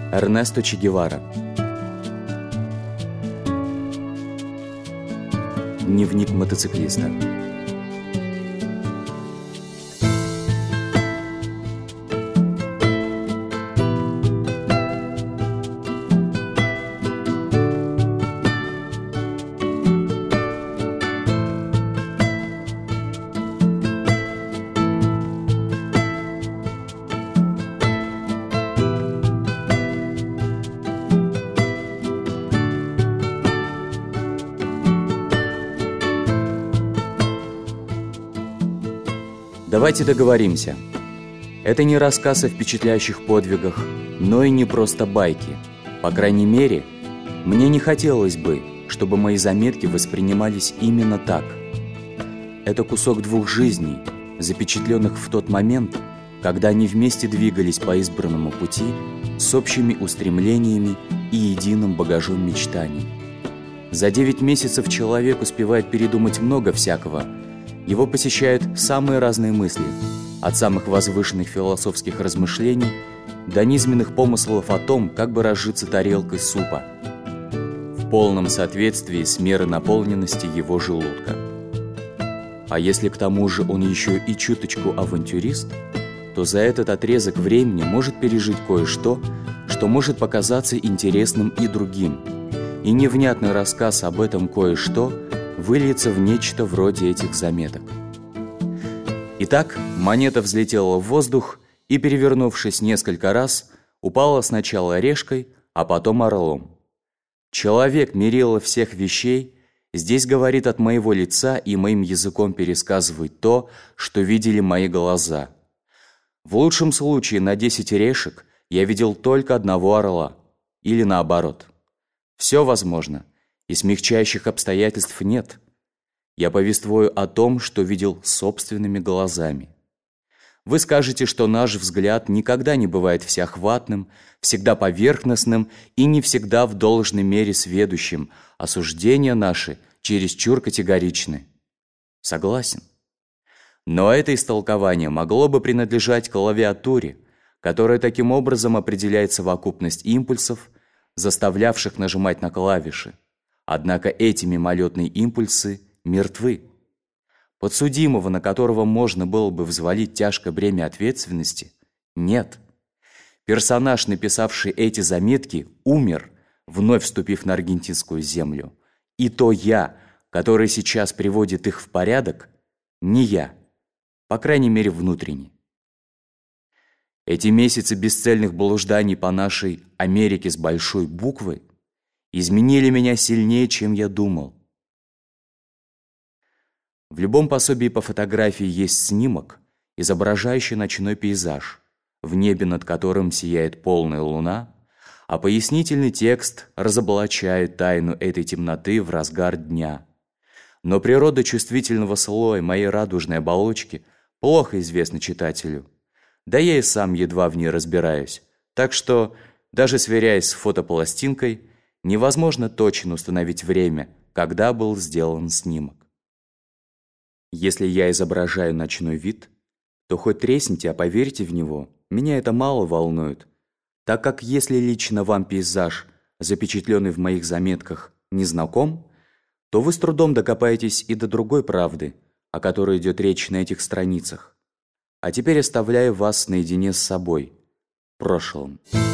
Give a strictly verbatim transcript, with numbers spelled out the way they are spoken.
Эрнесто Че Гевара. Дневник мотоциклиста. Давайте договоримся. Это не рассказ о впечатляющих подвигах, но и не просто байки. По крайней мере, мне не хотелось бы, чтобы мои заметки воспринимались именно так. Это кусок двух жизней, запечатленных в тот момент, когда они вместе двигались по избранному пути с общими устремлениями и единым багажом мечтаний. За девять месяцев человек успевает передумать много всякого. Его посещают самые разные мысли, от самых возвышенных философских размышлений до низменных помыслов о том, как бы разжиться тарелкой супа, в полном соответствии с мерой наполненности его желудка. А если к тому же он еще и чуточку авантюрист, то за этот отрезок времени может пережить кое-что, что может показаться интересным и другим, и невнятный рассказ об этом кое-что выльется в нечто вроде этих заметок. Итак, монета взлетела в воздух и, перевернувшись несколько раз, упала сначала решкой, а потом орлом. Человек, мерило всех вещей, здесь говорит от моего лица и моим языком пересказывает то, что видели мои глаза. В лучшем случае на десять решек я видел только одного орла, или наоборот. Все возможно. И смягчающих обстоятельств нет. Я повествую о том, что видел собственными глазами. Вы скажете, что наш взгляд никогда не бывает всеохватным, всегда поверхностным и не всегда в должной мере сведущим, а суждения наши чересчур категоричны. Согласен. Но это истолкование могло бы принадлежать клавиатуре, которая таким образом определяет совокупность импульсов, заставлявших нажимать на клавиши. Однако эти мимолетные импульсы мертвы. Подсудимого, на которого можно было бы взвалить тяжкое бремя ответственности, нет. Персонаж, написавший эти заметки, умер, вновь вступив на аргентинскую землю. И то я, который сейчас приводит их в порядок, не я, по крайней мере внутренне. Эти месяцы бесцельных блужданий по нашей Америке с большой буквы изменили меня сильнее, чем я думал. В любом пособии по фотографии есть снимок, изображающий ночной пейзаж, в небе над которым сияет полная луна, а пояснительный текст разоблачает тайну этой темноты в разгар дня. Но природа чувствительного слоя моей радужной оболочки плохо известна читателю. Да я и сам едва в ней разбираюсь, так что, даже сверяясь с фотопластинкой, невозможно точно установить время, когда был сделан снимок. Если я изображаю ночной вид, то хоть тресните, а поверьте в него, меня это мало волнует, так как если лично вам пейзаж, запечатленный в моих заметках, не знаком, то вы с трудом докопаетесь и до другой правды, о которой идет речь на этих страницах. А теперь оставляю вас наедине с собой, прошлым.